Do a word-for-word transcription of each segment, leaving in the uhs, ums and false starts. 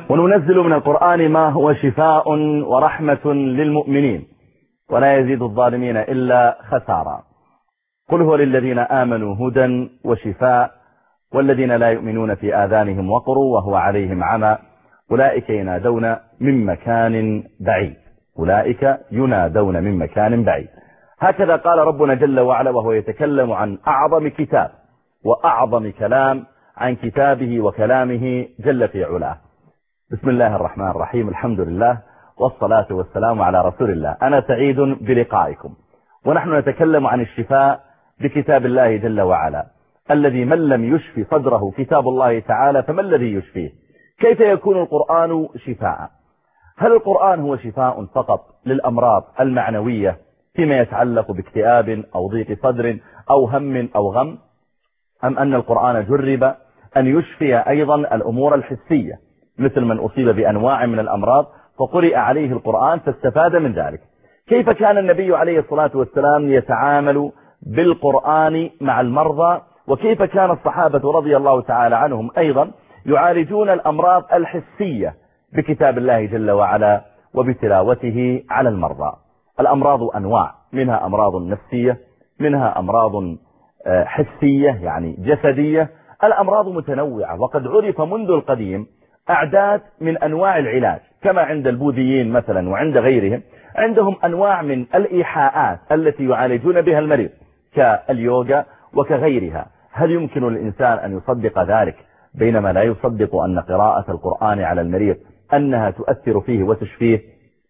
وننزل من القرآن ما هو شفاء ورحمة للمؤمنين ولا يزيد الظالمين إلا خسارا. قل هو للذين آمنوا هدى وشفاء والذين لا يؤمنون في آذانهم وقر وهو عليهم عمى أولئك ينادون من مكان بعيد. أولئك ينادون من مكان بعيد. هكذا قال ربنا جل وعلا وهو يتكلم عن أعظم كتاب وأعظم كلام عن كتابه وكلامه جل في علاه. بسم الله الرحمن الرحيم. الحمد لله والصلاة والسلام على رسول الله. أنا سعيد بلقائكم ونحن نتكلم عن الشفاء بكتاب الله جل وعلا الذي من لم يشفي صدره كتاب الله تعالى فما الذي يشفيه؟ كيف يكون القرآن شفاء؟ هل القرآن هو شفاء فقط للأمراض المعنوية فيما يتعلق باكتئاب أو ضيق صدر أو هم أو غم، أم أن القرآن جرب أن يشفي أيضا الأمور الحسية مثل من أصيب بأنواع من الأمراض فقرئ عليه القرآن فاستفاد من ذلك؟ كيف كان النبي عليه الصلاة والسلام يتعامل بالقرآن مع المرضى، وكيف كان الصحابة رضي الله تعالى عنهم أيضا يعالجون الأمراض الحسية بكتاب الله جل وعلا وبتلاوته على المرضى؟ الأمراض أنواع، منها أمراض نفسية، منها أمراض حسية يعني جسدية. الأمراض متنوعة وقد عرف منذ القديم أعداد من أنواع العلاج، كما عند البوذيين مثلا وعند غيرهم عندهم أنواع من الإيحاءات التي يعالجون بها المريض كاليوغا وكغيرها. هل يمكن للإنسان أن يصدق ذلك بينما لا يصدق أن قراءة القرآن على المريض أنها تؤثر فيه وتشفيه؟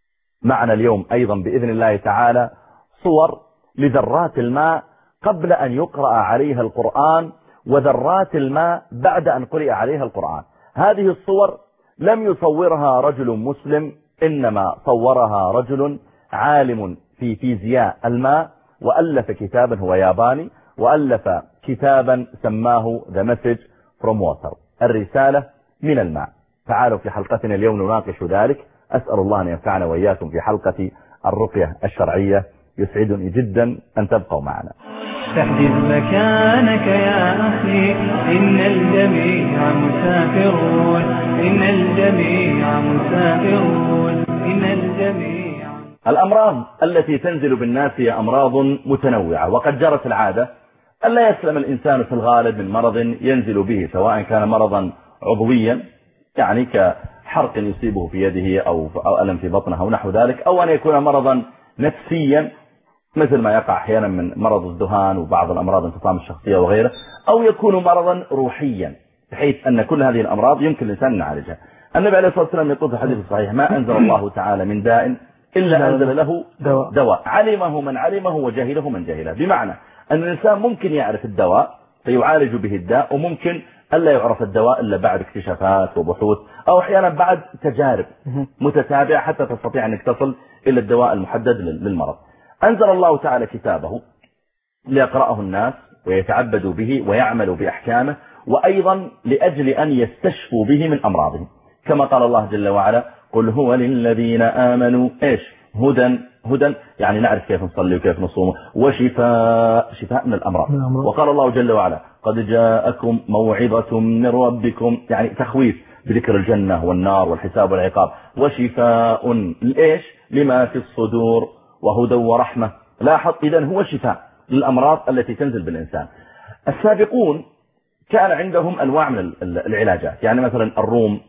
معنا اليوم أيضا بإذن الله تعالى صور لذرات الماء قبل أن يقرأ عليها القرآن وذرات الماء بعد أن قرأ عليها القرآن. هذه الصور لم يصورها رجل مسلم، إنما صورها رجل عالم في فيزياء الماء وألف كتابا، هو ياباني، وألف كتابا سماه The Message from Water، الرسالة من الماء. تعالوا في حلقتنا اليوم نناقش ذلك. أسأل الله أن ينفعنا وإياكم في حلقة الرقية الشرعية. يسعدني جدا أن تبقوا معنا. تحدث مكانك يا أخي، إن الجميع مسافرون، إن الجميع مسافرون، إن الجميع. الأمراض التي تنزل بالناس هي أمراض متنوعة، وقد جرت العادة أن لا يسلم الإنسان في الغالب من مرض ينزل به، سواء كان مرضا عضويا يعني كحرق يصيبه في يده أو ألم في بطنه أو نحو ذلك، أو أن يكون مرضا نفسيا مثل ما يقع أحيانا من مرض الذهان وبعض الأمراض انفصام الشخصية وغيره، أو يكون مرضا روحيا بحيث أن كل هذه الأمراض يمكن الإنسان أن يعالجها. النبي عليه الصلاة والسلام يقول في الحديث الصحيح: ما أنزل الله تعالى من داء إلا أنزل له دواء, دواء علمه من علمه وجهله من جهله. بمعنى أن الإنسان ممكن يعرف الدواء فيعالج به الداء، وممكن ألا يعرف الدواء إلا بعد اكتشافات وبحوث، أو أحيانا بعد تجارب متتابعة حتى تستطيع أن تصل إلى الدواء المحدد للمرض. أنزل الله تعالى كتابه ليقرأه الناس ويتعبدوا به ويعملوا بأحكامه، وأيضا لأجل أن يستشفوا به من أمراضهم، كما قال الله جل وعلا: قل هو للذين آمنوا إيش هدى هدى يعني نعرف كيف نصلي وكيف نصوم، وشفاء شفاء من الأمراض. وقال الله جل وعلا: قد جاءكم موعظة من ربكم يعني تخويف بذكر الجنة والنار والحساب والعقاب، وشفاء لإيش لما في الصدور وهدى ورحمة. لاحظ إذن هو شفاء للأمراض التي تنزل بالإنسان. السابقون كان عندهم أنواع من العلاجات، يعني مثلا الروم،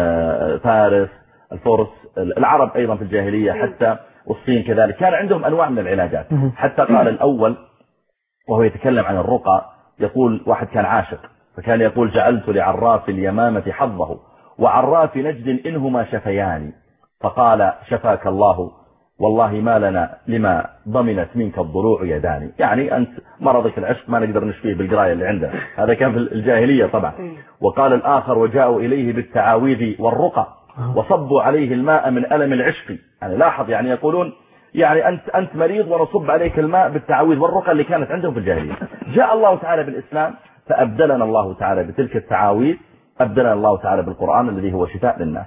فارس، الفرس، العرب أيضا في الجاهلية حتى، والصين كذلك كان عندهم أنواع من العلاجات. حتى قال الأول وهو يتكلم عن الرقى، يقول واحد كان عاشق فكان يقول: جعلت لعراف اليمامة حظه وعراف نجد إنهما شفياني، فقال: شفاك الله والله ما لنا لما ضمنت منك الضلوع يداني. يعني أنت مرضك العشق ما نقدر نشفيه بالقراية اللي عندنا. هذا كان في الجاهلية طبعا. وقال الآخر: وجاءوا إليه بالتعاويذ والرقى وصبوا عليه الماء من ألم العشق. يعني لاحظ، يعني يقولون يعني أنت أنت مريض ونصب عليك الماء بالتعاويذ والرقى اللي كانت عندهم في الجاهلية. جاء الله تعالى بالإسلام فأبدلنا الله تعالى بتلك التعاويذ، أبدلنا الله تعالى بالقرآن الذي هو شفاء للناس.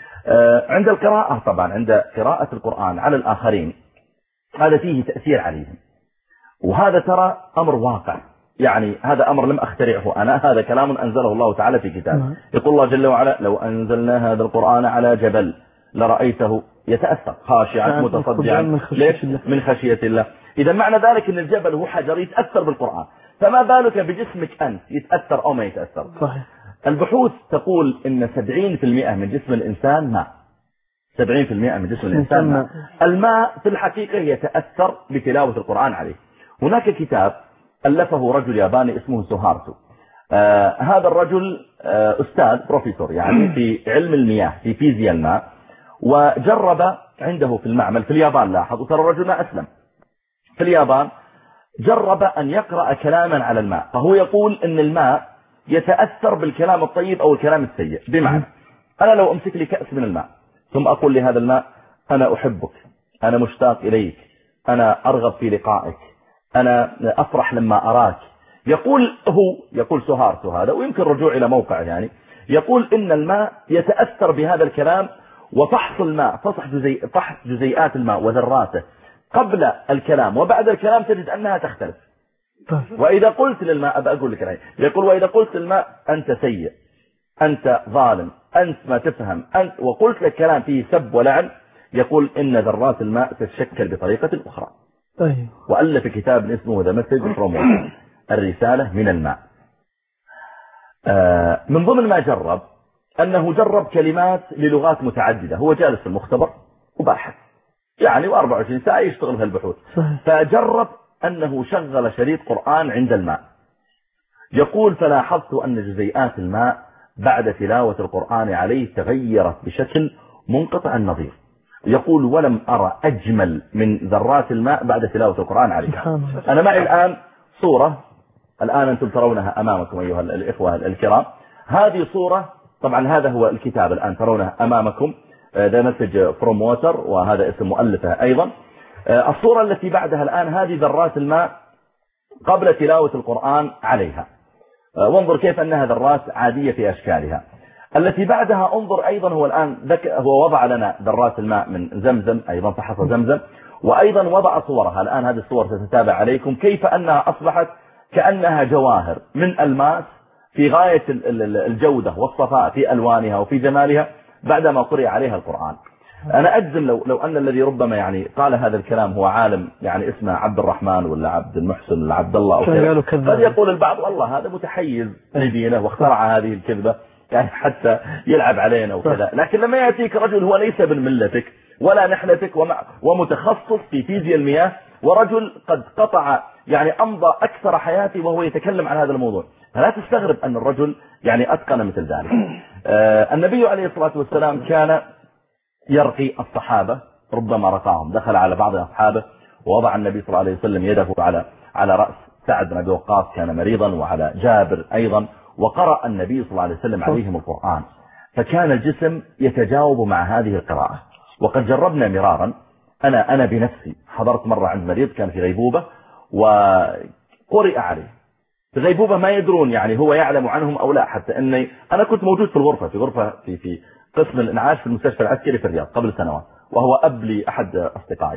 عند القراءة طبعا، عند قراءة القرآن على الآخرين هذا فيه تأثير عليهم، وهذا ترى أمر واقع. يعني هذا أمر لم أخترعه أنا، هذا كلام أنزله الله تعالى في كتابه. يقول الله جل وعلا لو أنزلنا هذا القرآن على جبل لرأيته يتأثر خاشعا متصدعا من خشية الله. إذا معنى ذلك أن الجبل هو حجر يتأثر بالقرآن، فما بالك بجسمك أنت يتأثر أو ما يتأثر. صحيح. البحوث تقول إن سبعين بالمئة من جسم الإنسان ماء، سبعين بالمئة من جسم الإنسان ماء. الماء في الحقيقة يتأثر بتلاوة القرآن عليه. هناك كتاب ألفه رجل ياباني اسمه سوهارتو. آه هذا الرجل آه أستاذ بروفيسور يعني في علم المياه في فيزياء الماء، وجرب عنده في المعمل في اليابان، لاحظ وترى الرجل ما أسلم في اليابان، جرب أن يقرأ كلاما على الماء، فهو يقول أن الماء يتأثر بالكلام الطيب أو الكلام السيء. بمعنى أنا لو أمسك لي كأس من الماء ثم أقول لهذا الماء أنا أحبك، أنا مشتاق إليك، أنا أرغب في لقائك، أنا أفرح لما أراك، يقول هو يقول سوهارتو هذا، ويمكن رجوع إلى موقع يعني، يقول إن الماء يتأثر بهذا الكلام، وفحص الماء فحص جزيء فحص جزيئات الماء وذراته قبل الكلام وبعد الكلام تجد أنها تختلف. وإذا قلت للماء أبقى أقول لك رأي، يقول وإذا قلت للماء أنت سيء، أنت ظالم، أنت ما تفهم، أنت وقلت لك كلام فيه سب ولعن، يقول إن ذرات الماء تتشكل بطريقة أخرى. طيب. وألف كتاب اسمه The Message from Water، الرسالة من الماء. آه من ضمن ما جرب أنه جرب كلمات للغات متعددة، هو جالس في المختبر وباحث يعني وأربعة وعشرين ساعة يشتغل في البحوث. فجرب أنه شغل شريط قرآن عند الماء، يقول فلاحظت أن جزيئات الماء بعد تلاوة القرآن عليه تغيرت بشكل منقطع النظير. يقول ولم أرى أجمل من ذرات الماء بعد تلاوة القرآن عليه. أنا معي الآن صورة، الآن أنتم ترونها أمامكم أيها الإخوة الكرام، هذه صورة، طبعا هذا هو الكتاب الآن ترونه أمامكم The Message from Water، وهذا اسم مؤلفه أيضا. الصورة التي بعدها الآن هذه ذرات الماء قبل تلاوة القرآن عليها، وانظر كيف أنها ذرات عادية في أشكالها. التي بعدها انظر أيضا، هو الآن هو وضع لنا ذرات الماء من زمزم أيضا، فحص زمزم، وأيضا وضع صورها الآن، هذه الصور ستتابع عليكم كيف أنها أصبحت كأنها جواهر من الماس في غاية الجودة والصفاء في ألوانها وفي جمالها بعدما قرئ عليها القرآن. أنا أجزم لو, لو أن الذي ربما يعني قال هذا الكلام هو عالم يعني اسمه عبد الرحمن ولا عبد المحسن ولا عبد الله أو كذا، قد يقول البعض والله هذا متحيز لدينه واخترع هذه الكذبة يعني حتى يلعب علينا وكذا. لكن لما يأتيك رجل هو ليس من ملتك ولا نحلتك ومتخصص في فيزياء المياه، ورجل قد قطع يعني أمضى أكثر حياتي وهو يتكلم عن هذا الموضوع، فلا تستغرب أن الرجل يعني أتقن مثل ذلك. آه النبي عليه الصلاة والسلام كان يرقي الصحابة، ربما رقاهم، دخل على بعض أصحابه ووضع النبي صلى الله عليه وسلم يده على على رأس سعد بن أبي وقاص كان مريضا، وعلى جابر أيضا، وقرأ النبي صلى الله عليه وسلم عليهم القرآن، فكان الجسم يتجاوب مع هذه القراءة. وقد جربنا مرارا، أنا أنا بنفسي حضرت مرة عند مريض كان في غيبوبة وقرئ عليه في غيبوبة ما يدرون يعني هو يعلم عنهم أو لا، حتى أني أنا كنت موجود في الغرفة في غرفة في في قسم الإنعاش في المستشفى العسكري في الرياض قبل سنوات، وهو أب لأحد أصدقائي.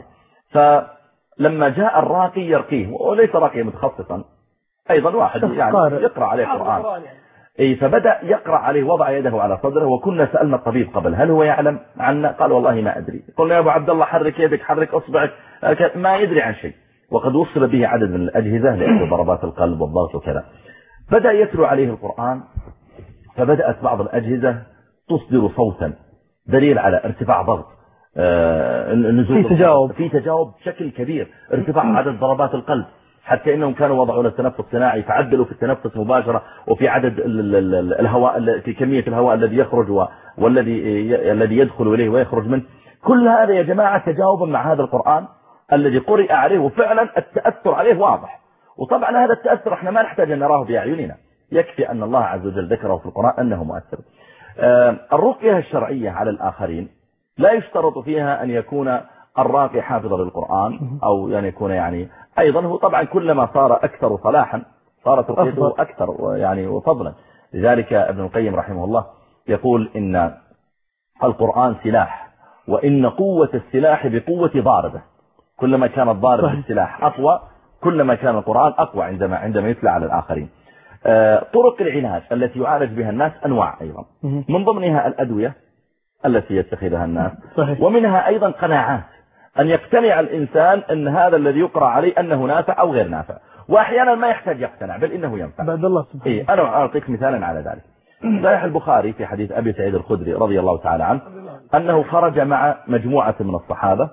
فلما جاء الراقي يرقيه، وليس راقي متخصصا أيضا، واحد يعني يقرأ عليه القرآن، أي فبدأ يقرأ عليه، وضع يده على صدره، وكنا سألنا الطبيب قبل هل هو يعلم عنا؟ قال والله ما أدري. قلنا يا أبو عبد الله حرك يدك، حرك أصبعك، ما يدري عن شيء. وقد وصل به عدد من الأجهزة لأجل ضربات القلب والضغط وكذا. بدأ يتلو عليه القرآن، فبدأت بعض الأجهزة تصدر صوتا دليل على ارتفاع ضغط، آه نزول في تجاوب في تجاوب بشكل كبير، ارتفاع عدد ضربات القلب، حتى انهم كانوا وضعوا التنفس الصناعي فعدلوا في التنفس مباشرة، وفي عدد الهواء، في كمية الهواء الذي يخرج والذي الذي يدخل اليه ويخرج منه. كل هذا يا جماعة تجاوبا مع هذا القرآن الذي قرئ عليه، وفعلا التأثر عليه واضح. وطبعا هذا التأثر احنا ما نحتاج ان نراه بأعيننا، يكفي ان الله عز وجل ذكره في القرآن انه مؤثر. الرقية الشرعية على الآخرين لا يشترط فيها أن يكون الراقي حافظا للقرآن، أو يعني يكون يعني أيضا هو طبعا كلما صار أكثر صلاحا صارت رقيته أكثر يعني وفضلا. لذلك ابن القيم رحمه الله يقول إن القرآن سلاح، وإن قوة السلاح بقوة ضاربه، كلما كان الضارب بالسلاح أقوى كلما كان القرآن أقوى عندما عندما يتلى على الآخرين. طرق العلاج التي يعالج بها الناس أنواع أيضا، من ضمنها الأدوية التي يتخذها الناس، صحيح. ومنها أيضا قناعات، أن يقتنع الإنسان أن هذا الذي يقرأ عليه أنه نافع أو غير نافع، وأحيانا ما يحتاج يقتنع بل إنه ينفع. بعد الله سبحانه. إيه أنا أعطيك مثالا على ذلك. صحيح البخاري في حديث أبي سعيد الخدري رضي الله تعالى عنه أنه خرج مع مجموعة من الصحابة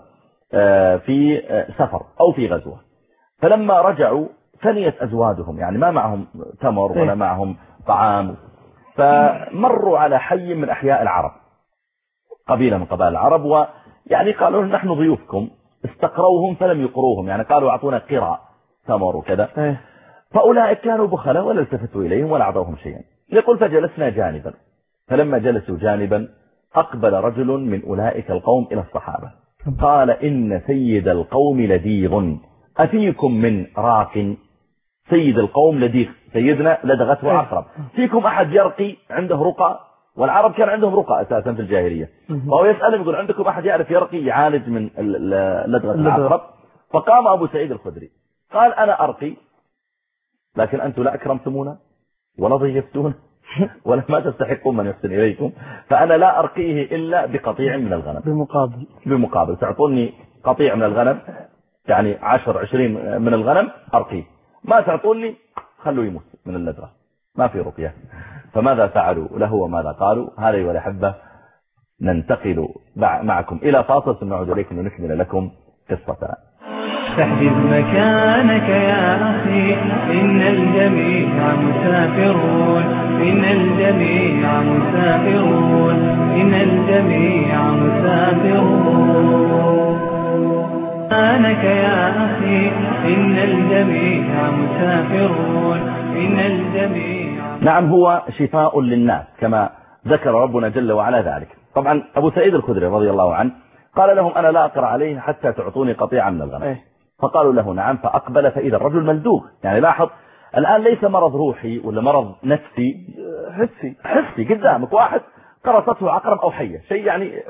في سفر أو في غزوة، فلما رجعوا فنيت أزوادهم، يعني ما معهم تمر ولا معهم طعام، فمروا على حي من أحياء العرب، قبيلة من قبائل العرب، ويعني قالوا نحن ضيوفكم، استقروهم فلم يقروهم، يعني قالوا أعطونا قراء تمر وكذا، فأولئك كانوا بخلاء ولا التفتوا إليهم ولا أعطوهم شيئا. يقول فجلسنا جانبا، فلما جلسوا جانبا أقبل رجل من أولئك القوم إلى الصحابة قال إن سيد القوم لديغ أفيكم من راق. سيد القوم لديغ، سيدنا لدغته عقرب، فيكم أحد يرقي عنده رقى؟ والعرب كان عندهم رقى أساسا في الجاهلية، فهو يسألهم يقول عندكم أحد يعرف يرقي يعالج من لدغة العقرب؟ فقام أبو سعيد الخدري قال أنا أرقي، لكن أنتم لا أكرمتمونا ولا ضيفتونا ولا ما تستحقون من يحسن إليكم، فأنا لا أرقيه إلا بقطيع من الغنم، بمقابل بمقابل تعطوني قطيع من الغنم، يعني عشر عشرين من الغنم أرقيه، ما تعطوني خلوا يموت من اللدغة، ما في رقية. فماذا فعلوا له وماذا قالوا؟ هذا أيها الأحبة ننتقل معكم إلى فاصل ثم نعود إليكم ونكمل لكم قصتنا. فاحجز مكانك يا أخي إن الجميع مسافرون، إن الجميع مسافرون، إن الجميع مسافرون. مكانك يا أخي إن الجميع مسافرون، إن الجميع. نعم هو شفاء للناس كما ذكر ربنا جل وعلا ذلك. طبعا أبو سعيد الخدري رضي الله عنه قال لهم أنا لا أقرأ عليه حتى تعطوني قطيعا من الغنم. فقالوا له نعم، فأقبل فإذا الرجل ملدوغ. يعني لاحظ الآن ليس مرض روحي ولا مرض نفسي، حسي حسي قدامك، واحد قرصته عقرب أو حية، شيء يعني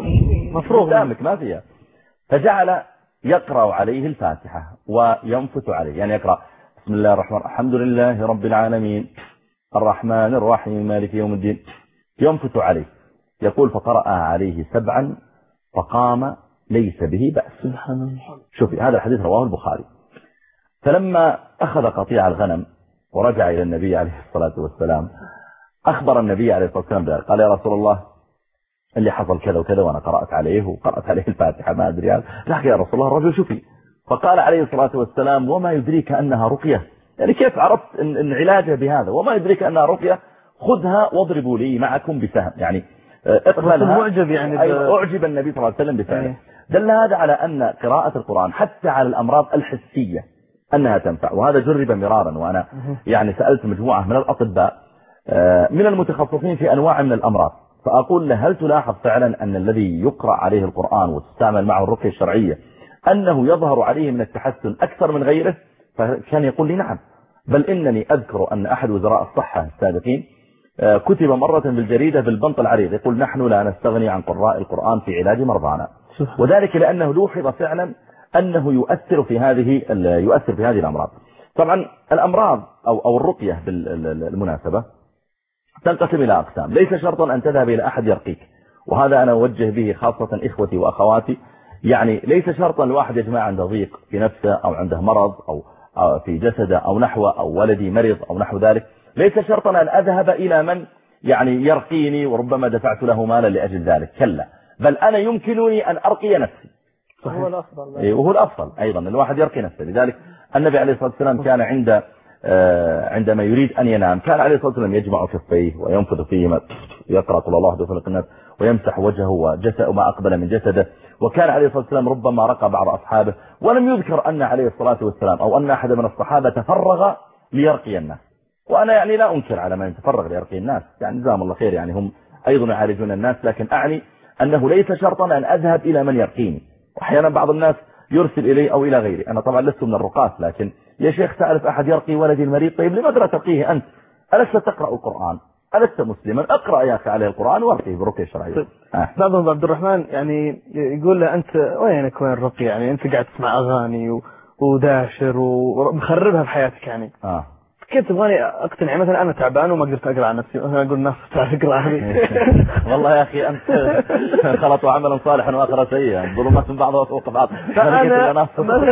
مفروغ قدامك ما فيها. فجعل يقرأ عليه الفاتحة وينفت عليه، يعني يقرأ بسم الله الرحمن الرحيم الحمد لله رب العالمين الرحمن الرحيم مالك يوم الدين، ينفت عليه. يقول فقرأ عليه سبعا فقام ليس به بأس. سبحان الله. شوفي هذا الحديث رواه البخاري. فلما أخذ قطيع الغنم ورجع إلى النبي عليه الصلاة والسلام أخبر النبي عليه الصلاة والسلام بذلك، قال يا رسول الله اللي حصل كذا وكذا وأنا قرأت عليه وقرأت عليه الفاتحة ما أدري هذا. لكن يا رسول الله الرجل شوفي. فقال عليه الصلاة والسلام وما يدريك أنها رقية؟ يعني كيف عرفت إن, إن علاجه بهذا؟ وما يدريك أنها رقية؟ خذها واضربوا لي معكم بسهم، يعني اقبلها. معجب يعني أعجب النبي صلى الله عليه وسلم بفعله. دل هذا على أن قراءة القرآن حتى على الأمراض الحسية أنها تنفع، وهذا جرب مرارا. وأنا يعني سألت مجموعة من الأطباء من المتخصصين في أنواع من الأمراض، فأقول له هل تلاحظ فعلا أن الذي يقرأ عليه القرآن وتستعمل معه الرقية الشرعية أنه يظهر عليه من التحسن أكثر من غيره؟ فكان يقول لي نعم، بل إنني أذكر أن أحد وزراء الصحة السابقين كتب مرة بالجريدة بالبنط العريض يقول نحن لا نستغني عن قراء القرآن في علاج مرضانا، وذلك لأنه لوحظ فعلا أنه يؤثر في هذه يؤثر في هذه الأمراض. طبعا الأمراض أو أو الرقية بالمناسبة تنقسم إلى أقسام، ليس شرطا أن تذهب إلى أحد يرقيك، وهذا أنا أوجه به خاصة إخوتي وأخواتي. يعني ليس شرطا الواحد يا جماعة عنده ضيق في نفسه أو عنده مرض أو في جسده أو نحوه أو ولدي مرض أو نحو ذلك، ليس شرطا أن أذهب إلى من يعني يرقيني وربما دفعت له مالا لأجل ذلك، كلا، بل أنا يمكنني أن أرقي نفسي. وهو الأفضل. إيه وهو الأفضل أيضا الواحد يرقي نفسه. لذلك النبي عليه الصلاة والسلام كان عند عندما يريد أن ينام كان عليه الصلاة والسلام يجمع كفيه وينفذ فيهما، يقرأ قل الله أحد وفلق الناس ويمسح وجهه وجسده ما أقبل من جسده. وكان عليه الصلاة والسلام ربما رقى بعض أصحابه، ولم يذكر أن عليه الصلاة والسلام أو أن أحد من الصحابة تفرغ ليرقي الناس. وأنا يعني لا أنكر على من يتفرغ ليرقي الناس، يعني جزاهم الله خير، يعني هم أيضا يعالجون الناس، لكن أعني أنه ليس شرطا أن أذهب إلى من يرقيني. وأحيانا بعض الناس يرسل إلي أو إلى غيري، أنا طبعا لست من الرقاة، لكن يا شيخ تعرف أحد يرقي ولدي المريض؟ طيب لماذا لا ترقيه أنت؟ ألست تقرأ القرآن؟ ألست مسلما؟ أقرأ يا أخي عليه القرآن وارقيه برقية شرعية. آه. بعضهم عبد الرحمن يعني يقول له أنت وينك وين الرقية؟ يعني أنت قاعد تسمع أغاني و... وداشر ومخربها في حياتك يعني. آه. كيف تبغاني اقتنع؟ يعني مثلا انا تعبان وما قدرت اقرا عن نفسي، انا اقول الناس تعال اقرا هذه. والله يا اخي انت خلطوا عملا صالحا واخر سيئا، ظلمات من بعضها فوق بعض. انا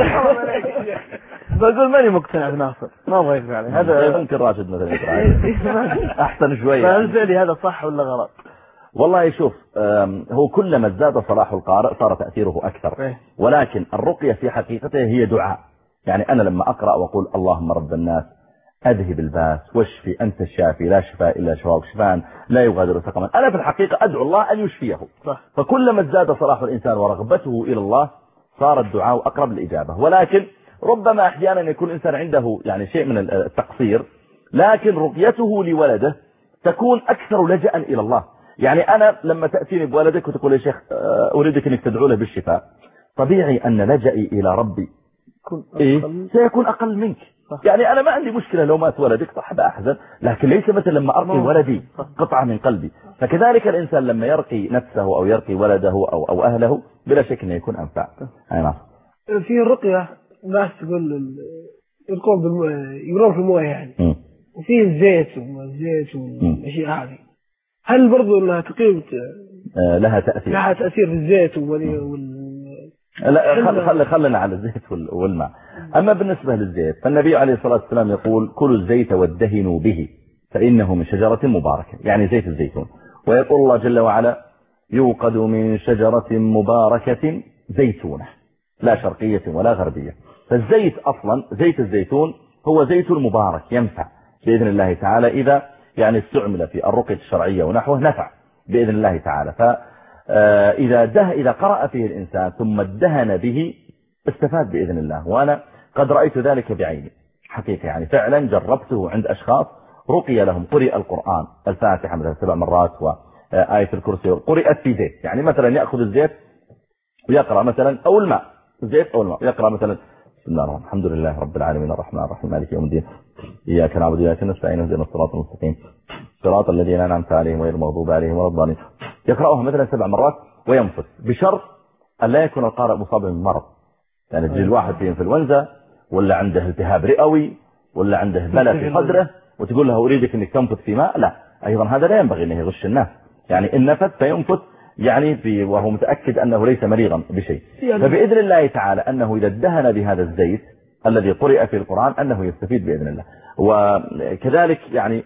بقول ماني مقتنع بناصر، ما ابغى يقرا عليه. هذا ممكن راشد مثلا يقرا احسن شويه. فهل لي هذا صح ولا غلط؟ والله شوف، هو كلما ازداد صلاح القارئ صار تأثيره أكثر، ولكن الرقية في حقيقته هي دعاء. يعني أنا لما أقرأ وأقول اللهم رب الناس أذهب الباس واشفي أنت الشافي لا شفاء إلا شفاءك شفاء لا يغادر سقما، أنا في الحقيقة أدعو الله أن يشفيه. فكلما ازداد صلاح الإنسان ورغبته إلى الله صار الدعاء أقرب للإجابة. ولكن ربما أحيانا يكون الإنسان عنده يعني شيء من التقصير، لكن رقيته لولده تكون أكثر لجأ إلى الله. يعني أنا لما تأتيني بولدك وتقول يا شيخ أريدك أنك تدعو له بالشفاء، طبيعي أن لجأي إلى ربي إيه؟ سيكون أقل منك. يعني أنا ما عندي مشكلة لو مات ولدك صح بأحزن، لكن ليس مثل لما أرقي ولدي قطعة من قلبي. فكذلك الإنسان لما يرقي نفسه أو يرقي ولده أو, أو أهله بلا شك أنه يكون أنفع. أي نعم. في الرقية ناس تقول يرقون بالمويه، يقولون في المويه يعني م. وفي الزيت والزيت والأشياء هذه، هل برضو لها تقييم آه لها تأثير لها تأثير في الزيت وال, وال... لا خل خل خلنا على الزيت والماء. أما بالنسبة للزيت فالنبي عليه الصلاة والسلام يقول كلوا الزيت وادهنوا به فإنه من شجرة مباركة، يعني زيت الزيتون. ويقول الله جل وعلا يوقد من شجرة مباركة زيتونة لا شرقية ولا غربية. فالزيت أصلا زيت الزيتون هو زيت المبارك ينفع بإذن الله تعالى إذا يعني استعمل في الرقية الشرعية ونحوه نفع بإذن الله تعالى. فإذا ده إذا قرأ فيه الإنسان ثم ادهن به استفاد بإذن الله. وأنا قد رأيت ذلك بعيني حقيقة، يعني فعلا جربته عند أشخاص رقي لهم قرئ القرآن الفاتحة مثلا سبع مرات وآية الكرسي قرئت في زيت. يعني مثلا يأخذ الزيت ويقرأ مثلا أو الماء زيت أو الماء يقرأ مثلا بسم الله الرحمن الحمد لله رب العالمين الرحمن الرحيم مالك يوم الدين إياك نعبد وإياك نستعين اهدنا الصراط المستقيم صراط الذين أنعمت عليهم غير المغضوب عليهم ولا الضالين. يقرأها مثلا سبع مرات وينفث بشرط أن لا يكون القارئ مصاب بالمرض. يعني تجي الواحد فيه انفلونزا ولا عنده التهاب رئوي ولا عنده بلى في صدره وتقول له أريدك أنك تنفث في ماء، لا أيضا هذا لا ينبغي أنه يغش الناس. يعني إن نفث فينفث يعني في وهو متأكد أنه ليس مريضا بشيء. فبإذن الله تعالى أنه إذا ادهن بهذا الزيت الذي قرئ في القرآن أنه يستفيد بإذن الله. وكذلك يعني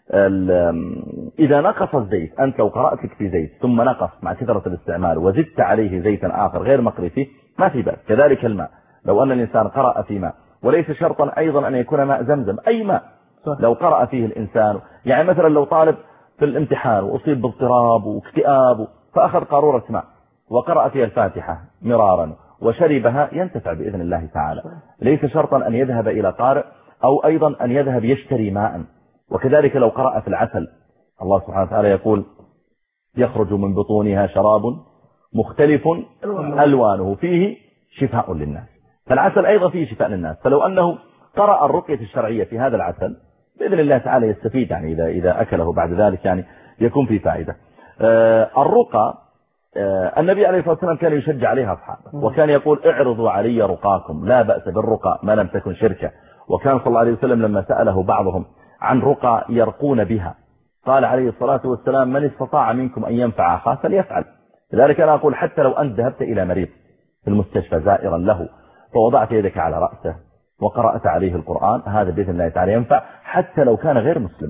إذا نقص الزيت، أنت لو قرأت لك في زيت ثم نقص مع كثرة الاستعمال وزدت عليه زيتا آخر غير مقري فيه ما في بأس. كذلك الماء، لو أن الإنسان قرأ في ماء وليس شرطا أيضا أن يكون ماء زمزم، أي ماء لو قرأ فيه الإنسان، يعني مثلا لو طالب في الامتحان وأصيب باضطراب واكتئاب فأخذ قارورة ماء وقرأ فيها الفاتحة مرارا وشربها ينتفع بإذن الله تعالى. ليس شرطا أن يذهب إلى قارئ أو أيضا أن يذهب يشتري ماء. وكذلك لو قرأ في العسل الله سبحانه وتعالى يقول يخرج من بطونها شراب مختلف ألوانه فيه شفاء للناس. فالعسل أيضا فيه شفاء للناس. فلو أنه قرأ الرقية الشرعية في هذا العسل بإذن الله تعالى يستفيد، يعني إذا, إذا أكله بعد ذلك يعني يكون فيه فائدة. آه الرقى آه النبي عليه الصلاة والسلام كان يشجع عليها أصحابه وكان يقول اعرضوا علي رقاكم لا بأس بالرقى ما لم تكن شركة. وكان صلى الله عليه وسلم لما سأله بعضهم عن رقى يرقون بها قال عليه الصلاة والسلام من استطاع منكم أن ينفع أخاه فليفعل. لذلك أنا أقول حتى لو أنت ذهبت إلى مريض في المستشفى زائرا له فوضعت يدك على رأسه وقرأت عليه القرآن هذا بإذن الله تعالى ينفع حتى لو كان غير مسلم،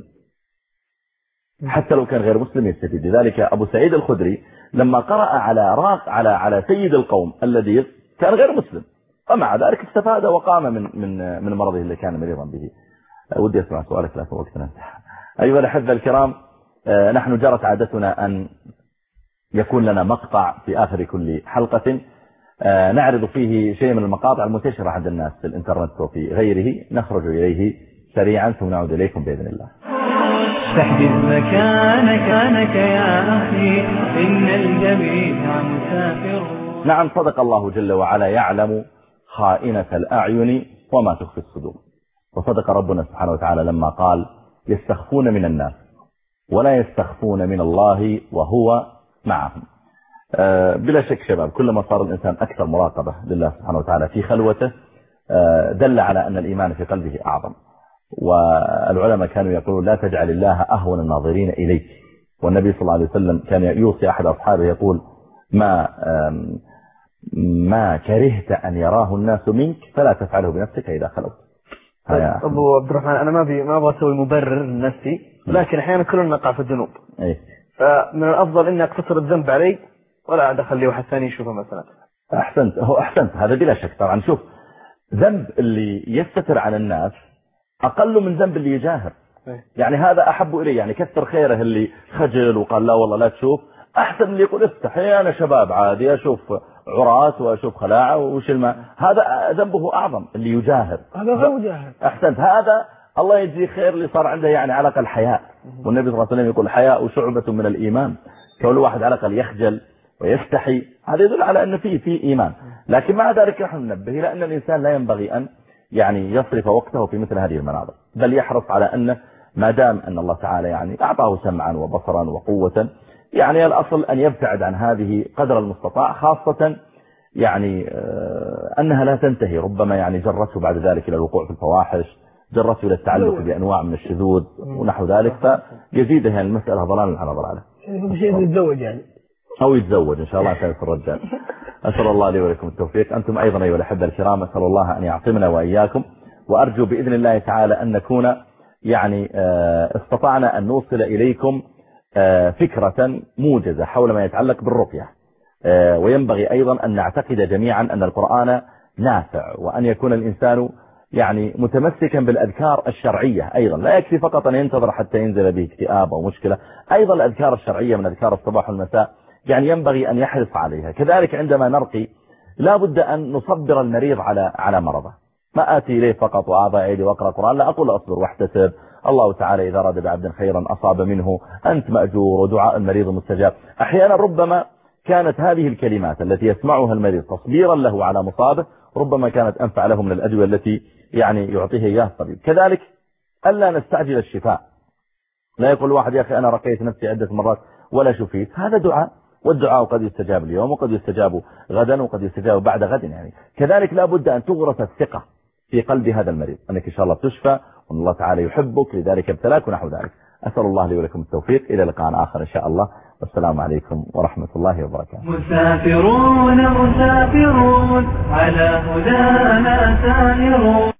حتى لو كان غير مسلم يستفيد. لذلك أبو سعيد الخدري لما قرأ على راق على على سيد القوم الذي كان غير مسلم ومع ذلك استفاد وقام من من من مرضه اللي كان مريضا به. ودي أسمع سؤالك لا وقتنا. أيها الأحبة الكرام، نحن جرت عادتنا أن يكون لنا مقطع في آخر كل حلقة نعرض فيه شيء من المقاطع المنتشرة عند الناس في الإنترنت وفي غيره، نخرج إليه سريعا ثم نعود إليكم بإذن الله. فاحجز مكانك كانك يا أخي إن الجميع مسافر. نعم صدق الله جل وعلا يعلم خائنة الأعين وما تخفي الصدور. وصدق ربنا سبحانه وتعالى لما قال يستخفون من الناس ولا يستخفون من الله وهو معهم. أه بلا شك شباب كلما صار الإنسان أكثر مراقبة لله سبحانه وتعالى في خلوته دل على أن الإيمان في قلبه أعظم. والعلماء كانوا يقولون لا تجعل الله أهون الناظرين إليك، والنبي صلى الله عليه وسلم كان يوصي أحد أصحابه يقول ما ما كرهت أن يراه الناس منك فلا تفعله بنفسك إذا خلوت. أبو عبد الرحمن أنا ما بي ما أبغى أسوي مبرر لنفسي، لكن أحيانا كلنا نقع في الذنوب. إيه؟ فمن الأفضل إني أقتصر الذنب علي ولا أدخل لي واحد ثاني يشوفه مثلا. أحسنت، هو أحسنت، هذا بلا شك. طبعا شوف، ذنب اللي يستتر عن الناس أقل من ذنب اللي يجاهر. يعني هذا أحب إلي، يعني كثر خيره اللي خجل وقال لا والله لا تشوف، أحسن اللي يقول افتح أنا شباب عادي أشوف عراة وأشوف خلاعة وش الماء. هذا ذنبه أعظم اللي يجاهر. هذا هو مجاهر. أحسنت، هذا الله يجزي خير اللي صار عنده يعني على الأقل حياء. والنبي صلى الله عليه وسلم يقول الحياء شعبة من الإيمان. كل واحد على الأقل يخجل ويستحي، هذا يدل على أن فيه فيه إيمان. لكن مع ذلك نحن ننبه إلى أن الإنسان لا ينبغي أن يعني يصرف وقته في مثل هذه المناظر، بل يحرص على أنه ما دام أن الله تعالى يعني أعطاه سمعا وبصرا وقوة، يعني الأصل أن يبتعد عن هذه قدر المستطاع، خاصة يعني أنها لا تنتهي، ربما يعني جرته بعد ذلك إلى الوقوع في الفواحش، جرته إلى التعلق بأنواع من الشذوذ ونحو ذلك، فيزيدها يعني المسألة ضلال على ضلاله. شيء يتزوج يعني أو يتزوج إن شاء الله سيد الرجال. أسأل الله لي ولكم التوفيق. أنتم أيضا أيها الأحبة الكرام، أسأل الله أن يعصمنا وإياكم، وأرجو بإذن الله تعالى أن نكون يعني استطعنا أن نوصل إليكم فكرة موجزة حول ما يتعلق بالرقية. وينبغي أيضا أن نعتقد جميعا أن القرآن نافع، وأن يكون الإنسان يعني متمسكا بالأذكار الشرعية أيضا، لا يكفي فقط أن ينتظر حتى ينزل به اكتئاب أو مشكلة، أيضا الأذكار الشرعية من أذكار الصباح والمساء يعني ينبغي أن يحرص عليها. كذلك عندما نرقي لا بد أن نصبر المريض على على مرضه، ما آتي إليه فقط وأضع يدي وأقرأ القرآن، لا أقول أصبر واحتسب، الله تعالى إذا راد بعبد خيرا أصاب منه، أنت مأجور، ودعاء المريض مستجاب. أحيانا ربما كانت هذه الكلمات التي يسمعها المريض تصبيرا له على مصابه، ربما كانت أنفع له من الأدوية التي يعني يعطيه إياه الطبيب. كذلك ألا نستعجل الشفاء، لا يقول واحد يا أخي أنا رقيت نفسي عدة مرات ولا شفيت، هذا دعاء، والدعاء قد يستجاب اليوم وقد يستجاب غدا وقد يستجاب بعد غد. يعني كذلك لا بد أن تغرس الثقة في قلب هذا المريض أنك إن شاء الله تشفى، وأن الله تعالى يحبك لذلك ابتلاك ونحو ذلك. أسأل الله لي ولكم التوفيق، إلى لقاء آخر إن شاء الله، والسلام عليكم ورحمة الله وبركاته. مسافرون مسافرون على هدانا سائرون.